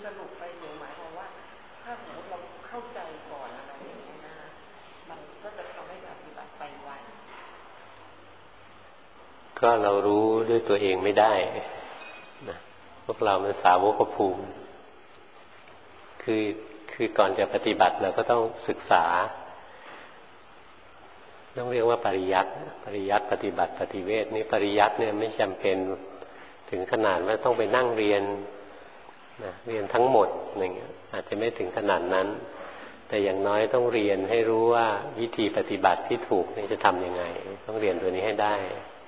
สรุปไปหนูหมายความว่าถ้าสมมติเราเข้าใจก่อนอะไรอย่างนี้นะมันก็จะทำให้ปฏิบัติไปไวก็เรารู้ด้วยตัวเองไม่ได้นะพวกเราเป็นสาวกภูมิคือก่อนจะปฏิบัติเราก็ต้องศึกษาต้องเรียกว่าปริยัติปฏิบัติปฏิเวทนี่ปริยัติเนี่ยไม่จำเป็นถึงขนาดว่าต้องไปนั่งเรียนนะเรียนทั้งหมดอะไรเงี้ยอาจจะไม่ถึงขนาดนั้นแต่อย่างน้อยต้องเรียนให้รู้ว่าวิธีปฏิบัติที่ถูกนี่จะทำยังไงต้องเรียนตัวนี้ให้ได้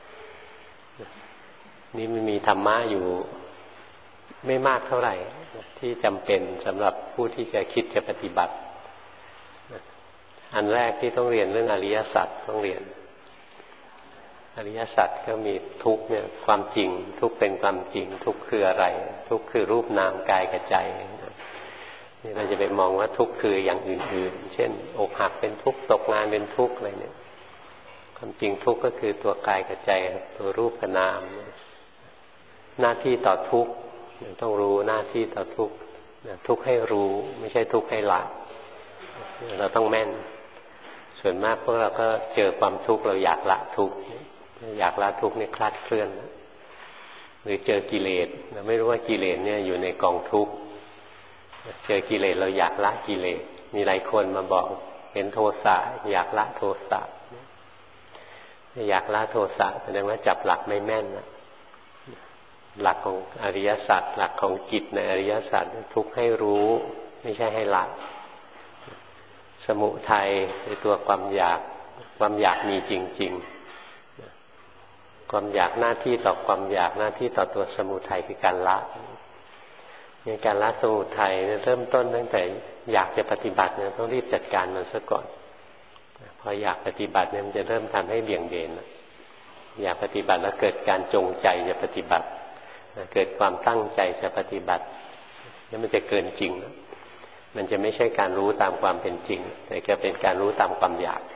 นี่มันมีธรรมะอยู่ไม่มากเท่าไหร่ที่จำเป็นสำหรับผู้ที่จะคิดจะปฏิบัติอันแรกที่ต้องเรียนเรื่องอริยสัจต้องเรียนอริยสัจก็มีทุกข์เนี่ยความจริงทุกข์เป็นความจริงทุกข์คืออะไรทุกข์คือรูปนามกายกับใจนี่เราจะไปมองว่าทุกข์คืออย่างอื่นๆเช่นอกหักเป็นทุกข์ตกงานเป็นทุกข์อะไรเนี่ยความจริงทุกข์ก็คือตัวกายกับใจตัวรูปกับนามหน้าที่ต่อทุกข์ต้องรู้หน้าที่ต่อทุกข์ทุกข์ให้รู้ไม่ใช่ทุกข์ให้ละเราต้องแม่นส่วนมากพวกเราก็เจอความทุกข์เราอยากละทุกข์อยากละทุกข์นี่คลาดเคลื่อนหรือเจอกิเลสเราไม่รู้ว่ากิเลสเนี่ยอยู่ในกองทุกข์เจอกิเลสเราอยากละกิเลสมีหลายคนมาบอกเห็นโทสะอยากละโทสะอยากละโทสะแสดงว่าจับหลักไม่แม่นนะหลักของอริยสัจหลักของจิตในอริยสัจทุกข์ให้รู้ไม่ใช่ให้ละสมุทัยในตัวความอยากมีจริงๆความอยากหน้าที่ต่อความอยากหน้าที่ต่อตัวสมุทัยคือการละในการละสมุทัยเริ่มต้นตั้งแต่อยากจะปฏิบัติเนี่ยต้องรีบจัดการมันซะก่อนพออยากปฏิบัติเนี่ยมันจะเริ่มทำให้เบี่ยงเบนอยากปฏิบัติแล้วเกิดการจงใจจะปฏิบัติเกิดความตั้งใจจะปฏิบัติแล้วมันจะเกินจริงมันจะไม่ใช่การรู้ตามความเป็นจริงแต่จะเป็นการรู้ตามความอยาก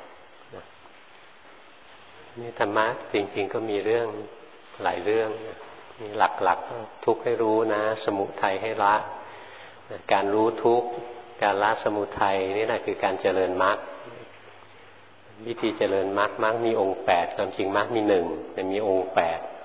นี่ธรรมะจริงๆก็มีเรื่องหลายเรื่องมีหลักๆทุกข์ให้รู้นะสมุทัยให้ละการรู้ทุกข์การละสมุทัยนี่แหละคือการเจริญมรรควิธีเจริญมรรคมีองค์8ความจริงมรรคมี1แต่มีองค์8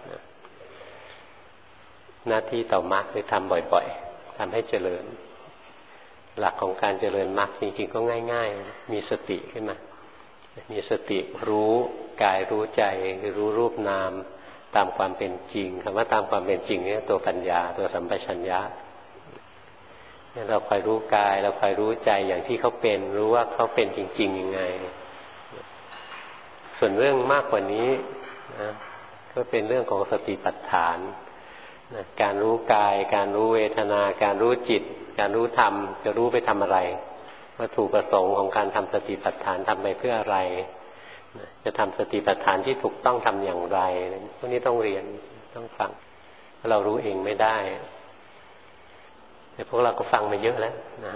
หน้าที่ต่อมรรคคือทำบ่อยๆทำให้เจริญหลักของการเจริญมรรคจริงๆก็ง่ายๆมีสติขึ้นมามีสติรู้กายรู้ใจรู้รูปนามตามความเป็นจริงคำว่าตามความเป็นจริงเนี่ยตัวปัญญาตัวสัมปชัญญะเราคอยรู้กายเราคอยรู้ใจอย่างที่เขาเป็นรู้ว่าเขาเป็นจริงๆยังไงส่วนเรื่องมากกว่านี้นะก็เป็นเรื่องของสติปัฏฐานนะการรู้กายการรู้เวทนาการรู้จิตการรู้ธรรมจะรู้ไปทำอะไรวัตถุประสงค์ของการทำสติปัฏฐานทำไปเพื่ออะไรจะทำสติปัฏฐานที่ถูกต้องทำอย่างไรพวกนี้ต้องเรียนต้องฟังเรารู้เองไม่ได้แต่พวกเราก็ฟังมาเยอะแล้วนะ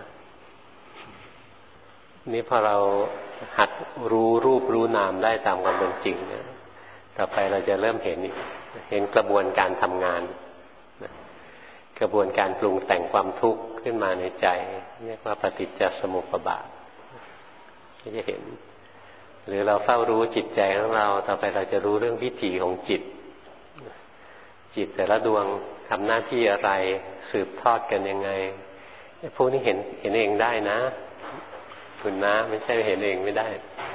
นี่พอเราหัดรู้รูปรู้นามได้ตามความเป็นจริงเนี่ยต่อไปเราจะเริ่มเห็นกระบวนการทำงานกระบวนการปรุงแต่งความทุกข์ขึ้นมาในใจเรียกว่าปฏิจจสมุปบาทก็จะเห็นหรือเราเฝ้ารู้จิตใจของเราต่อไปเราจะรู้เรื่องวิถีของจิตแต่ละดวงทำหน้าที่อะไรสืบทอดกันยังไงพวกนี้เห็นเองได้นะคุณนะไม่ใช่เห็นเองไม่ได้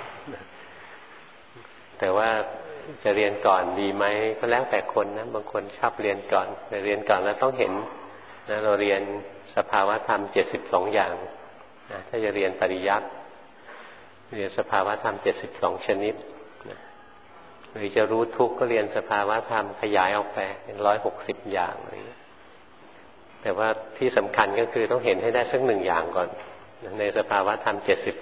แต่ว่าจะเรียนก่อนดีไหมก็แล้วแต่คนนะบางคนชอบเรียนก่อนแต่เรียนก่อนแล้วต้องเห็นนะเราเรียนสภาวะธรรม72อย่างนะถ้าจะเรียนปริยัติเรียนสภาวะธรรม72ชนิดนะหรือจะรู้ทุกข์ก็เรียนสภาวะธรรมขยายออกไปเป็น160อย่างอะไรอย่างนี้แต่ว่าที่สำคัญก็คือต้องเห็นให้ได้สัก1อย่างก่อนในสภาวะธรรม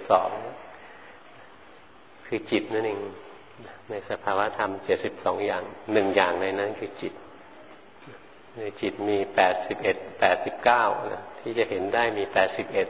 72คือจิตนั่นเองในสภาวะธรรม72อย่าง1อย่างในนั้นคือจิตในจิตมี89นะที่จะเห็นได้มี81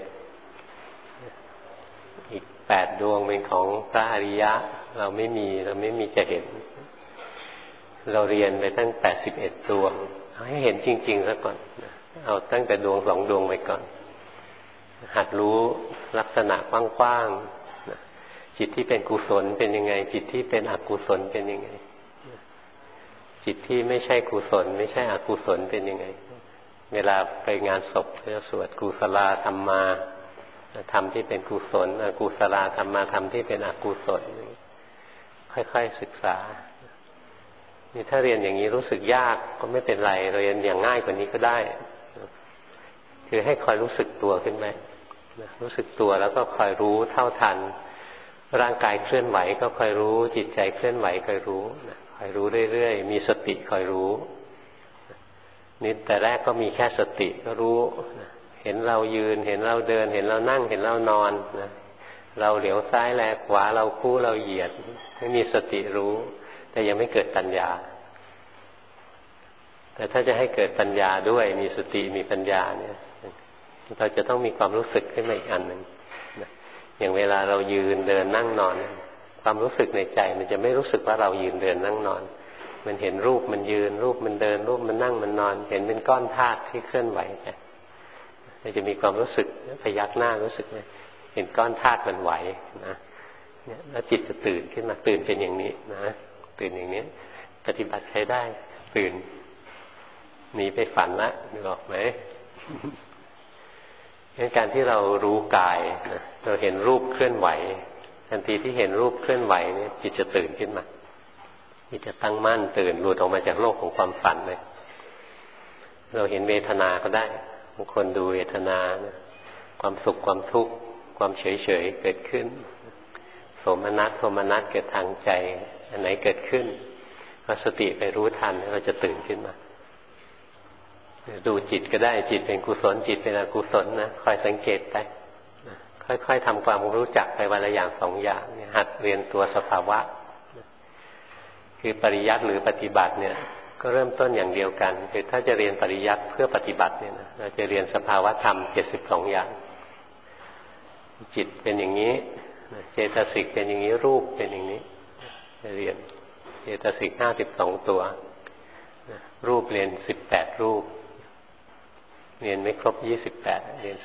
อีก8ดวงเป็นของพระอริยะเราไม่มีจะเห็นเราเรียนไปตั้ง81ดวงให้เห็นจริงๆซะก่อนเอาตั้งแต่ดวงสองดวงไปก่อนหัดรู้ลักษณะกว้างๆจิตที่เป็นกุศลเป็นยังไงจิตที่เป็นอกุศลเป็นยังไงจิตที่ไม่ใช่กุศลไม่ใช่อกุศลเป็นยังไงเวลาไปงานศพเขาจะสวดกุศลธรรมาธรรมที่เป็นกุศลอกุศลธรรมาธรรมที่เป็นอกุศลค่อยๆศึกษานี่ถ้าเรียนอย่างนี้รู้สึกยากก็ไม่เป็นไรเรียนอย่างง่ายกว่านี้ก็ได้คือให้คอยรู้สึกตัวขึ้นไหมรู้สึกตัวแล้วก็คอยรู้เท่าทันร่างกายเคลื่อนไหวก็คอยรู้จิตใจเคลื่อนไหวคอยรู้คอยรู้เรื่อยๆมีสติคอยรู้นี่แต่แรกก็มีแค่สติก็รู้เห็นเรายืนเห็นเราเดินเห็นเรานั่งเห็นเรานอนนะเราเหลียวซ้ายแลขวาเราคู่เราเหยียดให้มีสติรู้แต่ยังไม่เกิดปัญญาแต่ถ้าจะให้เกิดปัญญาด้วยมีสติมีปัญญาเนี่ยเราจะต้องมีความรู้สึกขึ้นมาอีกอันหนึ่งอย่างเวลาเรายืนเดินนั่งนอนความรู้สึกในใจมันจะไม่รู้สึกว่าเรายืนเดินนั่งนอนมันเห็นรูปมันยืนรูปมันเดินรูปมันนั่งมันนอนเห็นเป็นก้อนธาตุที่เคลื่อนไหวไปมันจะมีความรู้สึกพยักหน้ารู้สึกไหมเห็นก้อนธาตุมันไหวนะเนี่ยแล้วจิตจะตื่นขึ้นมาตื่นเป็นอย่างนี้นะตื่นอย่างนี้ปฏิบัติใช้ได้ตื่นหนีไปฝันละนึกออกไหมงั้นการที่เรารู้กายนะเราเห็นรูปเคลื่อนไหวทันทีที่เห็นรูปเคลื่อนไหวเนี่ยจิตจะตื่นขึ้นมาจิตจะตั้งมั่นตื่นหลุดออกมาจากโลกของความฝันเลยเราเห็นเวทนาก็ได้บางคนดูเวทนานะความสุขความทุกข์ความเฉยเฉยเกิดขึ้นโสมนัสโทมนัสเกิดทางใจอันไหนเกิดขึ้นพอสติไปรู้ทันเราจะตื่นขึ้นมาดูจิตก็ได้จิตเป็นกุศลจิตเป็นอกุศลนะคอยสังเกตไปค่อยๆทำความรู้จักไปวันละอย่างสองอย่างหัดเรียนตัวสภาวะคือปริยัติหรือปฏิบัติเนี่ยก็เริ่มต้นอย่างเดียวกันคือถ้าจะเรียนปริยัติเพื่อปฏิบัติเนี่ยนะเราจะเรียนสภาวะธรรม72อย่างจิตเป็นอย่างนี้เจตสิกเป็นอย่างนี้รูปเป็นอย่างนี้จะเรียนเจตสิก52ตัวรูปเรียน18รูปเรียนไม่ครบ28เรียน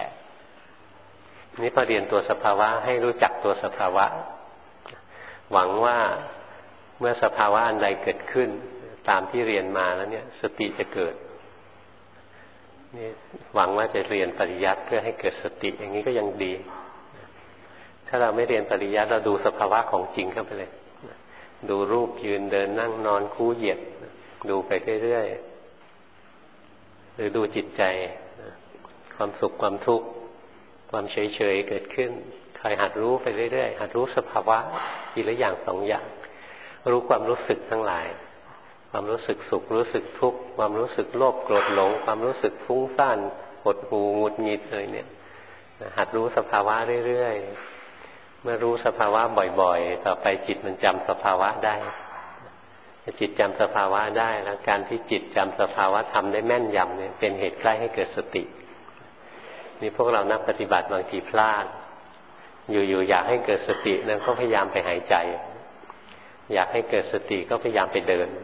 18นี่พอเรียนตัวสภาวะให้รู้จักตัวสภาวะหวังว่าเมื่อสภาวะอันใดเกิดขึ้นตามที่เรียนมาแล้วเนี่ยสติจะเกิดนี่หวังว่าจะเรียนปริยัติเพื่อให้เกิดสติอย่างนี้ก็ยังดีถ้าเราไม่เรียนปริยัติเราดูสภาวะของจริงเข้าไปเลยดูรูปยืนเดินนั่งนอนคู่เหยียดดูไปเรื่อยๆหรือดูจิตใจความสุขความทุกข์ความเฉยๆเกิดขึ้นคอยหัดรู้ไปเรื่อยๆหัดรู้สภาวะทีละอย่างสองอย่างรู้ความรู้สึกทั้งหลายความรู้สึกสุขรู้สึกทุกข์ความรู้สึกโลภโกรธหลงความรู้สึกฟุ้งซ่านหดหู่หงุดหงิดอะไรเนี่ยหัดรู้สภาวะเรื่อยๆเมื่อรู้สภาวะบ่อยๆต่อไปจิตมันจำสภาวะได้จิตจำสภาวะได้แล้วการที่จิตจำสภาวะทำได้แม่นยำเนี่ยเป็นเหตุใกล้ให้เกิดสตินี่พวกเรานักปฏิบัติบางทีพลาดอยู่ๆอยากให้เกิดสตินั้นก็พยายามไปหายใจอยากให้เกิดสติก็พยายามไปเดิน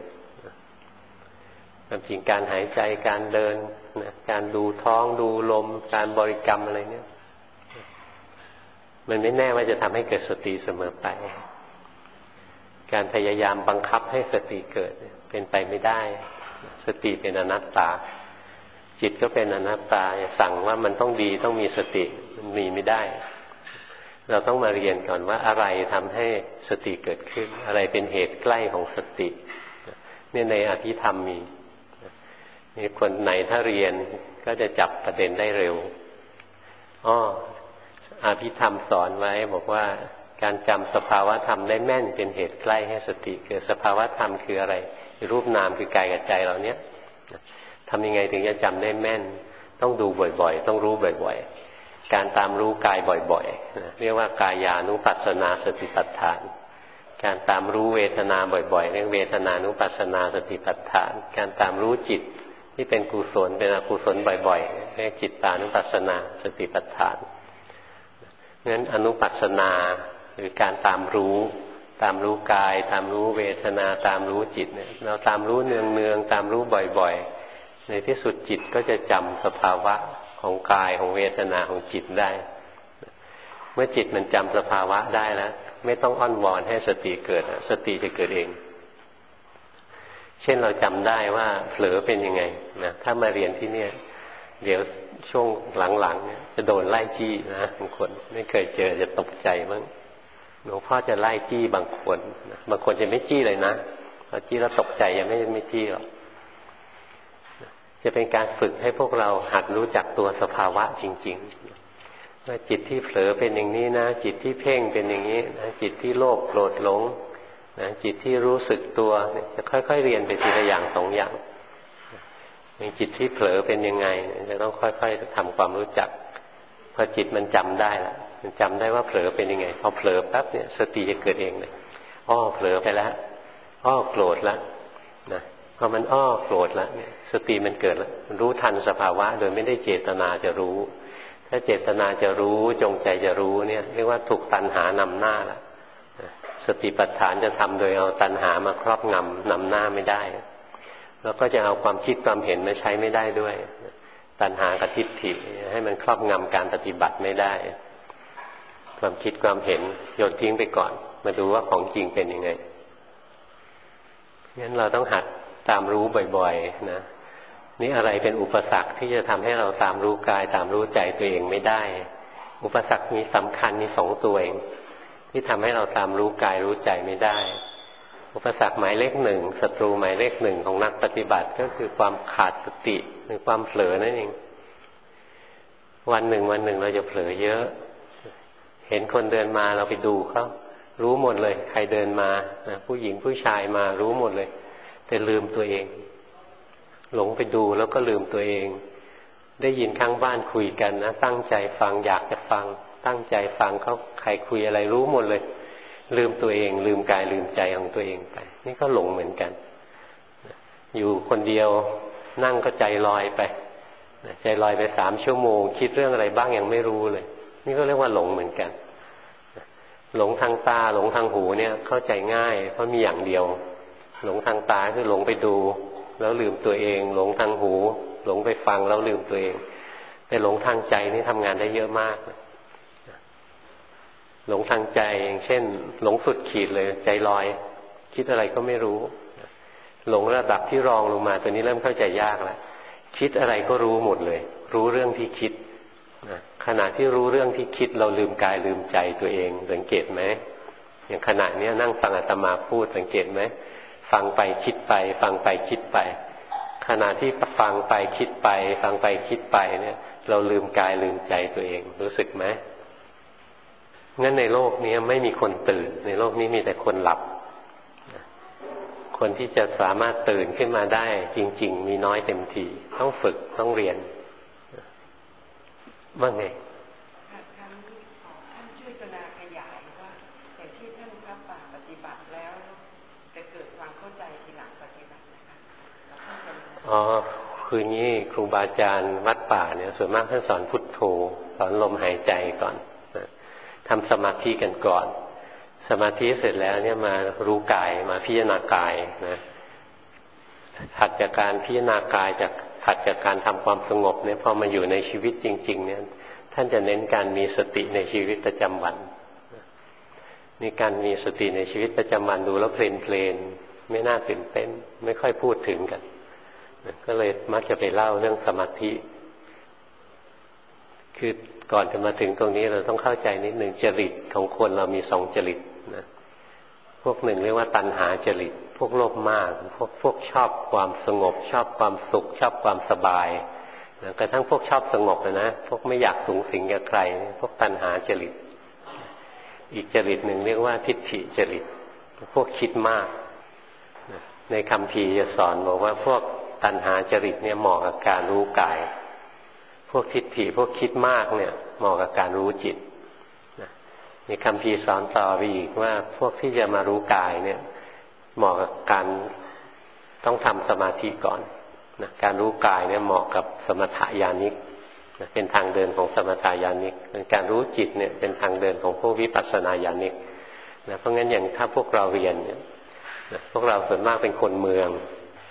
ความจริงการหายใจการเดินการดูท้องดูลมการบริกรรมอะไรเนี่ยมันไม่แน่ว่าจะทำให้เกิดสติเสมอไปการพยายามบังคับให้สติเกิดเป็นไปไม่ได้สติเป็นอนัตตาจิตก็เป็นอนัตตาสั่งว่ามันต้องดีต้องมีสติมันมีไม่ได้เราต้องมาเรียนก่อนว่าอะไรทำให้สติเกิดขึ้นอะไรเป็นเหตุใกล้ของสติเนี่ยในอภิธรรมมีคนไหนถ้าเรียนก็จะจับประเด็นได้เร็วอภิธรรมสอนไว้บอกว่าการจำสภาวะธรรมได้แม่นเป็นเหตุใกล้ให้สติเกิดสภาวะธรรมคืออะไรรูปนามคือกายกับใจเราเนี้ยทำยังไงถึงจะจำได้แม่นต้องดูบ่อยๆต้องรู้บ่อยๆการตามรู้กายบ่อยๆเรียกว่ากายานุปัสสนาสติปัฏฐานการตามรู้เวทนาบ่อยๆเรียกเวทนานุปัสสนาสติปัฏฐานการตามรู้จิตที่เป็นกุศลเป็นอกุศลบ่อยๆเรียกจิตตานุปัสสนาสติปัฏฐานงั้นอนุปัสสนาหรือการตามรู้กายตามรู้เวทนาตามรู้จิตเนี่ยเราตามรู้เนืองๆตามรู้บ่อยๆในที่สุดจิตก็จะจำสภาวะของกายของเวทนาของจิตได้เมื่อจิตมันจำสภาวะได้แล้วไม่ต้องอ้อนวอนให้สติเกิดสติจะเกิดเองเช่นเราจำได้ว่าเผลอเป็นยังไงนะถ้ามาเรียนที่เนี่ยเดี๋ยวช่วงหลังๆเนี่ยจะโดนไล่จี้นะบางคนไม่เคยเจอจะตกใจมั้งหลวงพ่อจะไล่จี้บางคนนะบางคนจะไม่จี้เลยนะพอจี้แล้วตกใจยังไม่จี้หรอกจะเป็นการฝึกให้พวกเราหัดรู้จักตัวสภาวะจริงๆว่าจิตที่เผลอเป็นอย่างนี้นะจิตที่เพ่งเป็นอย่างนี้นะจิตที่โลภโกรธหลงนะจิตที่รู้สึกตัวจะค่อยๆเรียนไปทีละอย่างสองอย่างอย่างจิตที่เผลอเป็นยังไงจะต้องค่อยๆทำความรู้จักพอจิตมันจำได้แล้วมันจำได้ว่าเผลอเป็นยังไงพอเผลอปั๊บเนี่ยสติจะเกิดเองเลยอ้อเผลอไปแล้วอ้อโกรธแล้วนะพอมันอ้อโกรธแล้วเนี่ยสติมันเกิดแล้วมันรู้ทันสภาวะโดยไม่ได้เจตนาจะรู้ถ้าเจตนาจะรู้จงใจจะรู้เนี่ยเรียกว่าถูกตัณหานำหน้าแล้วสติปัฏฐานจะทำโดยเอาตัณหามาครอบงำนำหน้าไม่ได้แล้วก็จะเอาความคิดความเห็นมาใช้ไม่ได้ด้วยตัณหากับทิฏฐิให้มันครอบงำการปฏิบัติไม่ได้ความคิดความเห็นโยนทิ้งไปก่อนมาดูว่าของจริงเป็นยังไงงั้นเราต้องหัดตามรู้บ่อยๆนะนี่อะไรเป็นอุปสรรคที่จะทำให้เราตามรู้กายตามรู้ใจตัวเองไม่ได้อุปสรรคมีสำคัญมีสองตัวเองที่ทำให้เราตามรู้กายรู้ใจไม่ได้อุปสรรคหมายเลขหนึ่งศัตรูหมายเลขหนึ่งของนักปฏิบัติก็คือความขาดสติหรือความเผลอนั่นเองวันหนึ่งเราจะเผลอเยอะเห็นคนเดินมาเราไปดูเขารู้หมดเลยใครเดินมาผู้หญิงผู้ชายมารู้หมดเลยแต่ลืมตัวเองหลงไปดูแล้วก็ลืมตัวเองได้ยินข้างบ้านคุยกันนะตั้งใจฟังอยากจะฟังตั้งใจฟังเขาใครคุยอะไรรู้หมดเลยลืมตัวเองลืมกายลืมใจของตัวเองไปนี่ก็หลงเหมือนกันอยู่คนเดียวนั่งก็ใจลอยไปใจลอยไป3 ชั่วโมงคิดเรื่องอะไรบ้างยังไม่รู้เลยนี่ก็เรียกว่าหลงเหมือนกันหลงทางตาหลงทางหูเนี่ยเข้าใจง่ายเพราะมีอย่างเดียวหลงทางตาคือหลงไปดูแล้วลืมตัวเองหลงทางหูหลงไปฟังแล้วลืมตัวเองแต่หลงทางใจนี่ทำงานได้เยอะมากหลงทางใจอย่างเช่นหลงสุดขีดเลยใจลอยคิดอะไรก็ไม่รู้หลงระดับที่รองลงมาตัวนี้เริ่มเข้าใจยากแล้วคิดอะไรก็รู้หมดเลยรู้เรื่องที่คิดขณะที่รู้เรื่องที่คิดเราลืมกายลืมใจตัวเองสังเกตไหมอย่างขณะนี้นั่งฟังอาตมาพูดสังเกตไหมฟังไปคิดไปฟังไปคิดไปขณะที่ฟังไปคิดไปฟังไปคิดไปเนี่ยเราลืมกายลืมใจตัวเองรู้สึกไหมงั้นในโลกนี้ไม่มีคนตื่นในโลกนี้มีแต่คนหลับคนที่จะสามารถตื่นขึ้นมาได้จริงๆมีน้อยเต็มทีต้องฝึกต้องเรียนว่าไงท่านช่วยกรุณาขยายว่าอย่างที่ท่านรับปากปฏิบัติแล้วจะเกิดความเข้าใจทีหลังปฏิบัตินะคะคืองี้ครูบาอาจารย์วัดป่าเนี่ยส่วนมากท่านสอนพุทโธสอนลมหายใจก่อนทำสมาธิกันก่อนสมาธิเสร็จแล้วเนี่ยมารู้กายมาพิจารณากายนะถัดจากการพิจารณากายถัดจากการทำความสงบเนี่ยพอมาอยู่ในชีวิตจริงๆเนี่ยท่านจะเน้นการมีสติในชีวิตประจำวันนี่การมีสติในชีวิตประจำวันดูแล้วเพลนไม่น่าตื่นเต้นไม่ค่อยพูดถึงกันก็เลยมักจะไปเล่าเรื่องสมาธิคือก่อนจะมาถึงตรงนี้เราต้องเข้าใจนิดหนึ่งจริตของคนเรามี2 จริตนะพวกหนึ่งเรียกว่าตัณหาจริตพวกโลภมากพวกชอบความสงบชอบความสุขชอบความสบายนะกระทั่งพวกชอบสงบนะพวกไม่อยากสูงสิงกับใครพวกตัณหาจริตอีกจริตหนึ่งเรียกว่าทิฏฐิจริตพวกคิดมากในคัมภีร์จะสอนบอกว่าพวกตัณหาจริตเนี่ยเหมาะกับการรู้กายพวกทิฏฐิพวกคิดมากเนี่ยเหมาะกับการรู้จิตมีคัมภีร์สอนต่อไปอีกว่าพวกที่จะมารู้กายเนี่ยเหมาะกับการต้องทำสมาธิก่อนนะการรู้กายเนี่ยเหมาะกับสมถญาณิกนะเป็นทางเดินของสมถญาณิกการรู้จิตเนี่ยเป็นทางเดินของพวกวิปัสสนาญาณิกนะเพราะงั้นอย่างถ้าพวกเราเรียนเนี่ยนะพวกเราส่วนมากเป็นคนเมือง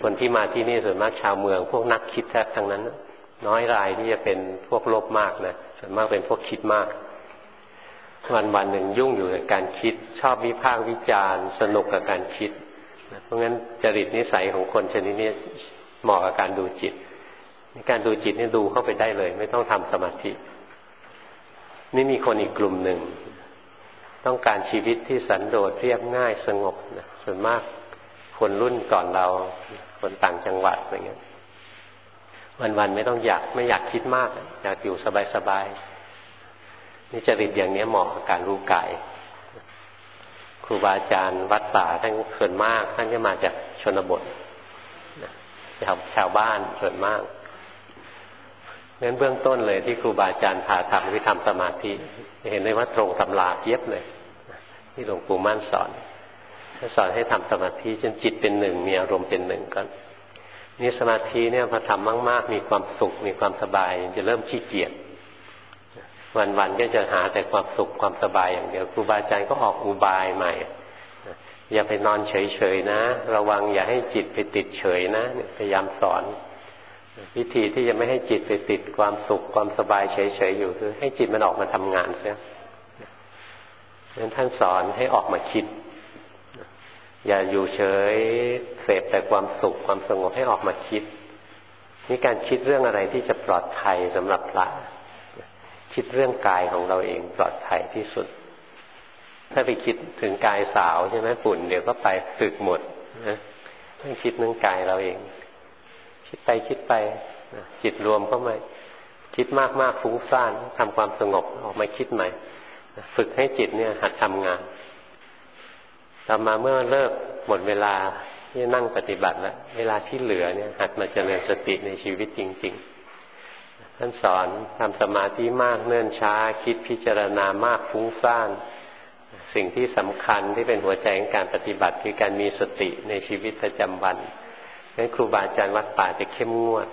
คนที่มาที่นี่ส่วนมากชาวเมืองพวกนักคิดแทบทั้งนั้นน้อยรายที่จะเป็นพวกโลภมากนะส่วนมากเป็นพวกคิดมากวันหนึ่งยุ่งอยู่กับการคิดชอบวิพากษ์วิจารณ์สนุกกับการคิดเพราะงั้นจริตนิสัยของคนชนิดนี้เหมาะกับการดูจิตในการดูจิตนี่ดูเข้าไปได้เลยไม่ต้องทำสมาธินี่มีคนอีกกลุ่มหนึ่งต้องการชีวิตที่สันโดษเรียบง่ายสงบนะส่วนมากคนรุ่นก่อนเราคนต่างจังหวัดอะไรเงี้ยวันๆไม่อยากคิดมากอยากอยู่สบายๆนี่จริตอย่างนี้เหมาะกับการรู้กายครูบาอาจารย์วัดป่าท่านส่วนมากท่านจะมาจากชนบทชาวบ้านส่วนมากงั้นเบื้องต้นเลยที่ครูบาอาจารย์พาทำคือทำสมาธิเห็นได้ว่าตรงตำราเย็บเลยที่หลวงปู่มั่นสอนให้ทำสมาธิจนจิตเป็นหนึ่งมีอารมณ์เป็นหนึ่งกันนี่สมาธิเนี่ยพอทำมากๆมีความสุขมีความสบายจะเริ่มขี้เกียจวันๆก็จะหาแต่ความสุขความสบายอย่างเดียวครูบาอาจารย์ก็ออกอุบายใหม่อย่าไปนอนเฉยๆนะระวังอย่าให้จิตไปติดเฉยนะพยายามสอนวิธีที่จะไม่ให้จิตไปติดความสุขความสบายเฉยๆอยู่คือให้จิตมันออกมาทำงานเสียงั้นท่านสอนให้ออกมาคิดอย่าอยู่เฉยเสพแต่ความสุขความสงบให้ออกมาคิดนี่การคิดเรื่องอะไรที่จะปลอดภัยสำหรับพระคิดเรื่องกายของเราเองปลอดภัยที่สุดถ้าไปคิดถึงกายสาวใช่ไหมฝุ่นเดี๋ยวก็ไปสึกหมดนะให้คิดเรื่องกายเราเองคิดไปจิตรวมเข้ามาคิดมากๆฟุ้งซ่านทำความสงบออกมาคิดใหม่ฝึกให้จิตเนี่ยหัดทำงานต่อมาเมื่อเลิกหมดเวลาที่นั่งปฏิบัติแล้วเวลาที่เหลือเนี่ยหัดมาเจริญสติในชีวิตจริงๆท่านสอนทำสมาธิมากเนิ่นช้าคิดพิจารณามากฟุ้งซ่านสิ่งที่สำคัญที่เป็นหัวใจของการปฏิบัติคือการมีสติในชีวิตประจำวันงั้นครูบาอาจารย์วัดป่าจะเข้มงวด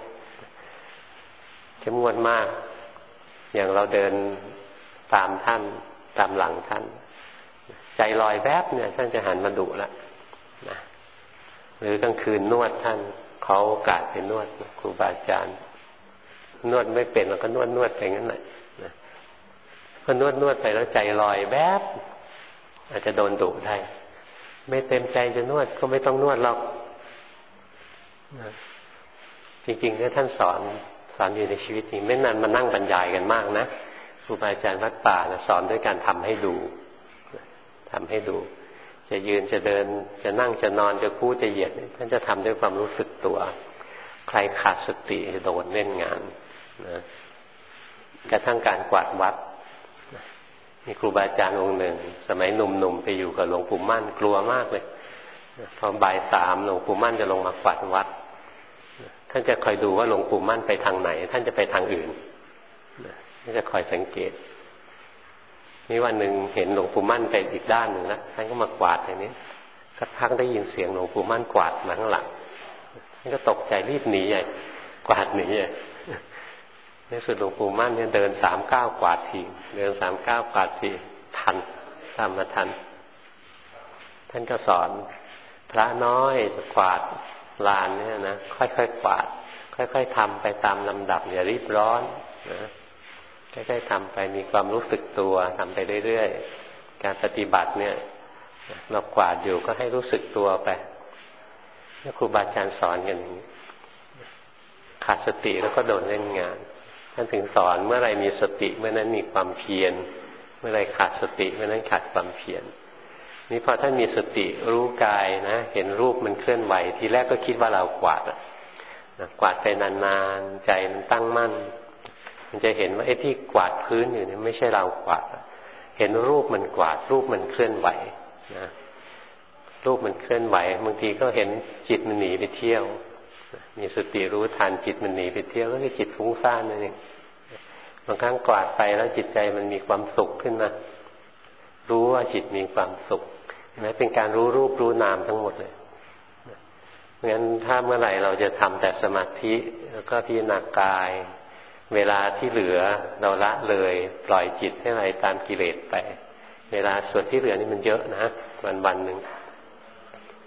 มากอย่างเราเดินตามท่านตามหลังท่านใจลอยแวบเนี่ยท่านจะหันมาดุละนะหรือกลางคืนนวดท่านเขาโอกาสไปนวดครูบาอาจารย์นวดไม่เป็นแล้วก็นวดไปงั้นแหละนะพอนวดไปแล้วใจลอยแวบอาจจะโดนดุได้ไม่เต็มใจจะนวดก็ไม่ต้องนวดหรอกจริงๆเนี่ยท่านสอนอยู่ในชีวิตจริงไม่นานมานั่งบรรยายกันมากนะครูบาอาจารย์วัดป่านะสอนด้วยการทำให้ดูจะยืนจะเดินจะนั่งจะนอนจะคู่จะเหยียดท่านจะทำด้วยความรู้สึกตัวใครขาดสติจะโดนเล่นงานนะกระทั่งการกวาดวัดมีครูบาอาจารย์องค์หนึ่งสมัยหนุ่มๆไปอยู่กับหลวงปู่มั่นกลัวมากเลยพอบ่าย 3หลวงปู่มั่นจะลงมากวาดวัดท่านจะคอยดูว่าหลวงปู่มั่นไปทางไหนท่านจะไปทางอื่นท่านจะคอยสังเกตนี่วันหนึ่งเห็นหลวงปู่มั่นไปอีกด้านหนึ่งแล้วท่านก็มากวาดอย่างนี้สักพักได้ยินเสียงหลวงปู่มั่นกวาดมาข้างหลังท่านก็ตกใจรีบหนีใหญ่กวาดหนีใหญ่ในสุดหลวงปู่มั่นเนี่ยเดิน3 ก้าวกวาดทีเดิน3 ก้าวกวาดทีทันตามมาทันท่านก็สอนพระน้อยจะกวาดลานเนี่ยนะค่อยๆกวาดค่อยๆทำไปตามลำดับอย่ารีบร้อนนะค่อยๆทำไปมีความรู้สึกตัวทำไปเรื่อยๆการปฏิบัติเนี่ยเรากวาดอยู่ก็ให้รู้สึกตัวไปนี่ครูบาอาจารย์สอนกันอย่างนี้ขาดสติแล้วก็โดนเล่นงานท่านถึงสอนเมื่อไรมีสติเมื่อนั้นมีความเพียรเมื่อไรขาดสติเมื่อนั้นขาดความเพียรนี่พอท่านมีสติรู้กายนะเห็นรูปมันเคลื่อนไหวทีแรกก็คิดว่าเรากวาดกวาดไปนานๆใจมันตั้งมั่นมันจะเห็นว่าไอ้ที่กวาดพื้นอยู่นี่ไม่ใช่เรากวาดเห็นรูปมันกวาดรูปมันเคลื่อนไหวนะรูปมันเคลื่อนไหวบางทีก็เห็นจิตมันหนีไปเที่ยวมีสติรู้ทันจิตมันหนีไปเที่ยวก็คือจิตฟุ้งซ่านนั่นเองบางครั้งกวาดไปแล้วจิตใจมันมีความสุขขึ้นมารู้ว่าจิตมีความสุขนะเป็นการรู้รูปรู้นามทั้งหมดเลยงั้นถ้าเมื่อไหร่เราจะทำแต่สมาธิแล้วก็พิจารณากายเวลาที่เหลือเราละเลยปล่อยจิตให้ไหลตามกิเลสไปเวลาส่วนที่เหลือนี่มันเยอะนะวันๆหนึ่ง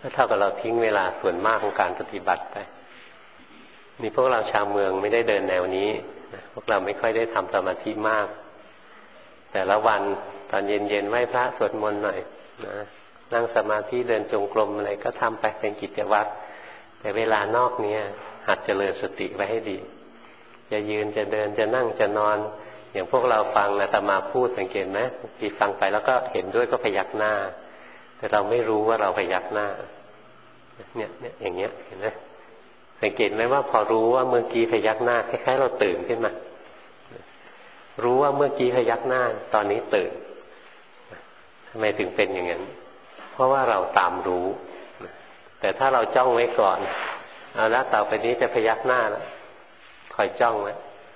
ก็เท่ากับเราทิ้งเวลาส่วนมากของการปฏิบัติไปนี่พวกเราชาวเมืองไม่ได้เดินแนวนี้พวกเราไม่ค่อยได้ทำสมาธิมากแต่ละวันตอนเย็นๆไหว้พระสวดมนต์หน่อยนะนั่งสมาธิเดินจงกรมอะไรก็ทำไปเป็นกิจวัตรแต่เวลานอกนี้หัดเจริญสติไว้ให้ดีจะยืนจะเดินจะนั่งจะนอนอย่างพวกเราฟังอาตมาพูดสังเกตไหมบางทีฟังไปแล้วก็เห็นด้วยก็พยักหน้าแต่เราไม่รู้ว่าเราพยักหน้าเนี่ยอย่างเงี้ยเห็นไหมสังเกตไหมว่าพอรู้ว่าเมื่อกี้พยักหน้าคล้ายๆเราตื่นขึ้นมารู้ว่าเมื่อกี้พยักหน้าตอนนี้ตื่นทำไมถึงเป็นอย่างนั้นเพราะว่าเราตามรู้แต่ถ้าเราจ้องไว้ก่อนเอาละต่อไปนี้จะพยักหน้าแล้วคอยจ้องไว้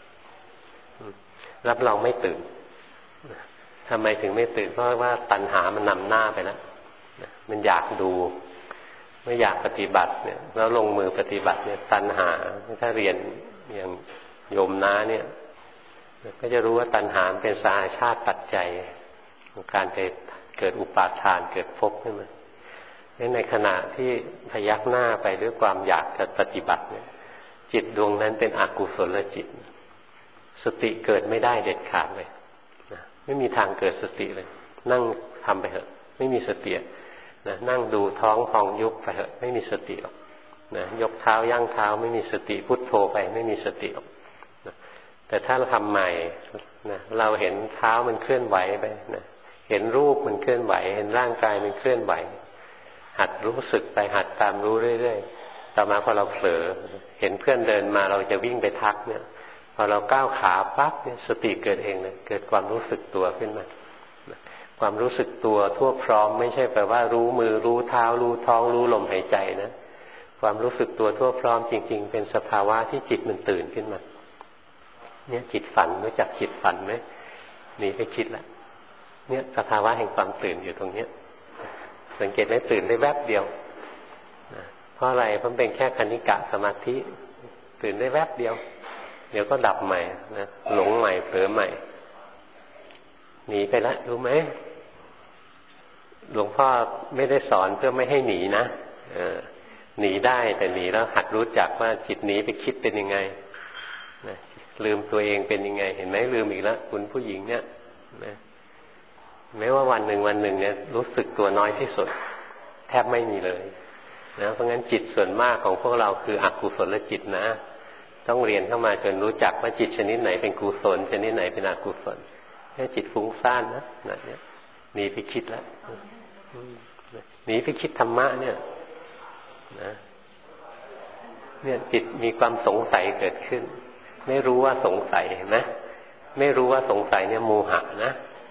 รับรองไม่ตื่นทำไมถึงไม่ตื่นเพราะว่าตัณหามันนำหน้าไปแล้วมันอยากดูไม่อยากปฏิบัติเนี่ยแล้วลงมือปฏิบัติเนี่ยตัณหาถ้าเรียนอย่างโยมน้าเนี่ยก็จะรู้ว่าตัณหาเป็นสาชาติปัจจัยของการเกิดอุปาทานเกิดภพขึ้นมาในขณะที่พยักหน้าไปด้วยความอยากจะปฏิบัติเนี่ยจิตดวงนั้นเป็นอกุศลจิตสติเกิดไม่ได้เด็ดขาดเลยนะไม่มีทางเกิดสติเลยนั่งทำไปเถอะไม่มีสตินะนั่งดูท้องพองยุบไปเถอะไม่มีสติหรอกนะยกเท้าย่างเท้าไม่มีสติพุทโธไปไม่มีสติหรอกนะแต่ถ้าเราทำใหม่นะเราเห็นเท้ามันเคลื่อนไหวไปนะเห็นรูปมันเคลื่อนไหวเห็นร่างกายมันเคลื่อนไหวหัดรู้สึกไปหัดตามรู้เรื่อยๆต่อมาพอเราเผลอเห็นเพื่อนเดินมาเราจะวิ่งไปทักเนี่ยพอเราก้าวขาปั๊บเนี่ยสติเกิดเองเลยเกิดความรู้สึกตัวขึ้นมาความรู้สึกตัวทั่วพร้อมไม่ใช่แปลว่ารู้มือรู้เท้ารู้ท้องรู้ลมหายใจนะความรู้สึกตัวทั่วพร้อมจริงๆเป็นสภาวะที่จิตมันตื่นขึ้นมาเนี่ยจิตฝันรู้จักจิตฝันไหมหนีไปคิดละเนี่ยสภาวะแห่งความตื่นอยู่ตรงเนี้ยสังเกตไหมตื่นได้แวบเดียวเพราะอะไรเพราะเป็นแค่คณิกะสมาธิตื่นได้แวบเดียวเดี๋ยวก็ดับใหม่นะหลงใหม่เผลอใหม่หนีไปแล้วรู้ไหมหลวงพ่อไม่ได้สอนเพื่อไม่ให้หนีนะหนีได้แต่หนีแล้วหัดรู้จักว่าจิตหนีไปคิดเป็นยังไงนะลืมตัวเองเป็นยังไงเห็นไหมลืมอีกแล้วคุณผู้หญิงเนี่ยนะแม้ว่าวันหนึ่งเนี่ยรู้สึกตัวน้อยที่สุดแทบไม่มีเลยนะเพราะงั้นจิตส่วนมากของพวกเราคืออกุศลจิตนะต้องเรียนเข้ามาจนรู้จักว่าจิตชนิดไหนเป็นกุศลชนิดไหนเป็นอกุศลแค่จิตฟุ้งซ่านนะเนี่ยหนีไปคิดแล้วหนีไปคิดธรรมะเนี่ยนะเนี่ยจิตมีความสงสัยเกิดขึ้นไม่รู้ว่าสงสัยเห็นไหมไม่รู้ว่าสงสัยเนี่ยโมหะนะ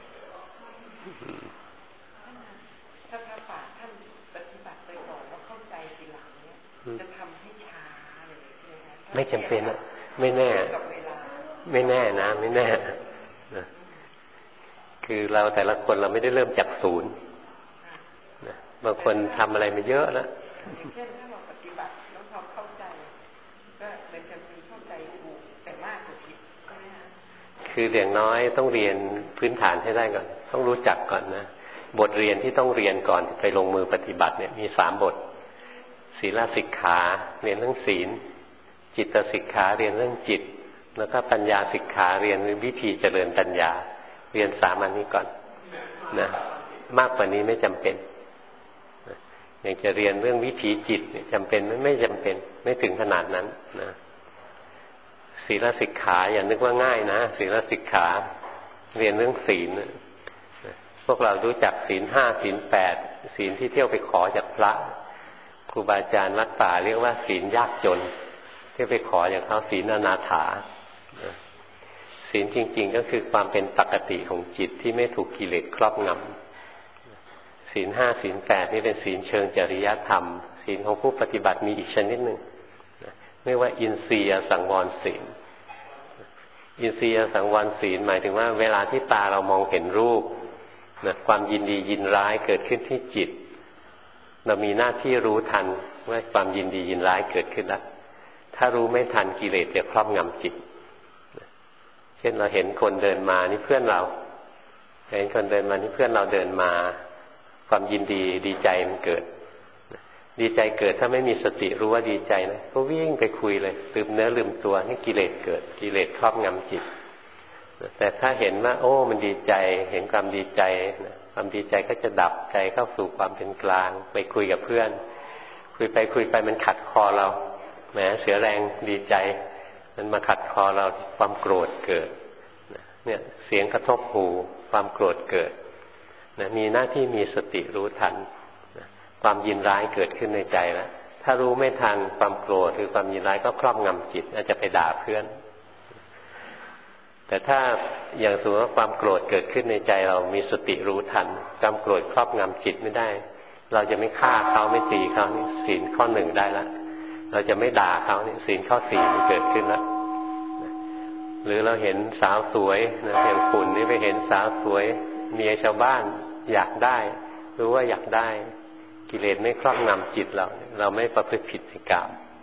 ถ้าพระป่าท่านปฏิบัติไปก่อนแล้วเข้าใจทีหลังเนี่ยจะทำให้ช้าเลยใช่ไหมคะไม่จำเป็นนะไม่แน่ไม่แน่นะไม่แน่นะคือเราแต่ละคนเราไม่ได้เริ่มจากศูนย์นะบางคนทำอะไรมาเยอะแล้วเช่นถ้าเราปฏิบัติแล้วพอเข้าใจก็เลยจะมีเข้าใจถูกแต่มากกว่าผิดใช่ไหมคะคืออย่างน้อยต้องเรียนพื้นฐานให้ได้ก่อนต้องรู้จักก่อนนะบทเรียนที่ต้องเรียนก่อนไปลงมือปฏิบัติเนี่ยมี3 บทศีลสิกขาเรียนเรื่องศีลจิตสิกขาเรียนเรื่องจิตแล้วก็ปัญญาสิกขาเรียนวิธีเจริญปัญญาเรียน3 อันนี้ก่อนนะมากกว่านี้ไม่จำเป็นอยากจะเรียนเรื่องวิถีจิตเนี่ยจำเป็นไม่จำเป็นไม่ถึงขนาดนั้นนะศีลสิกขาอย่านึกว่าง่ายนะศีลสิกขาเรียนเรื่องศีลพวกเรารู้จักศีล 5ศีล 8ศีลที่เที่ยวไปขอจากพระครูบาอาจารย์วัดป่าเรียกว่าศีลยากจนเที่ยวไปขอจากเขาศีลอนาถาศีลจริงๆก็คือความเป็นปกติของจิตที่ไม่ถูกกิเลสครอบงำศีล 5ศีล 8นี่เป็นศีลเชิงจริยธรรมศีลของผู้ปฏิบัติมีอีกชนิดหนึ่งเรียกว่าอินทรียสังวรศีลอินทรียสังวรศีลหมายถึงว่าเวลาที่ตาเรามองเห็นรูปนะความยินดียินร้ายเกิดขึ้นที่จิตเรามีหน้าที่รู้ทันว่าความยินดียินร้ายเกิดขึ้นแล้วถ้ารู้ไม่ทันกิเลสจะครอบงำจิตเช่นเราเห็นคนเดินมานี่เพื่อนเราเห็นคนเดินมานี่เพื่อนเราเดินมาความยินดีดีใจมันเกิดดีใจเกิดถ้าไม่มีสติรู้ว่าดีใจนะก็วิ่งไปคุยเลยลืมเนื้อลืมตัวนี่กิเลสเกิดกิเลสครอบงำจิตแต่ถ้าเห็นว่าโอ้มันดีใจเห็นความดีใจความดีใจก็จะดับใจเข้าสู่ความเป็นกลางไปคุยกับเพื่อนคุยไปมันขัดคอเราแหมเสียแรงดีใจมันมาขัดคอเราความโกรธเกิดเนี่ยเสียงกระทบหูความโกรธเกิดมีหน้าที่มีสติรู้ทันความยินร้ายเกิดขึ้นในใจแล้วถ้ารู้ไม่ทันความโกรธหรือความยินร้ายก็ครอบงำจิตอาจจะไปด่าเพื่อนแต่ถ้าอย่างสมมติว่าความโกรธเกิดขึ้นในใจเรามีสติรู้ทันความโกรธครอบงำจิตไม่ได้เราจะไม่ฆ่าเขาไม่ตีเขานี่ศีลข้อ 1ได้แล้วเราจะไม่ด่าเขานี่ศีลข้อ 4มันเกิดขึ้นแล้วหรือเราเห็นสาวสวยนะอย่างคุณนี่ไปเห็นสาวสวยเมียชาวบ้านอยากได้รู้ว่าอยากได้กิเลสไม่ครอบงำจิตเราไม่ประพฤติผิดในกาม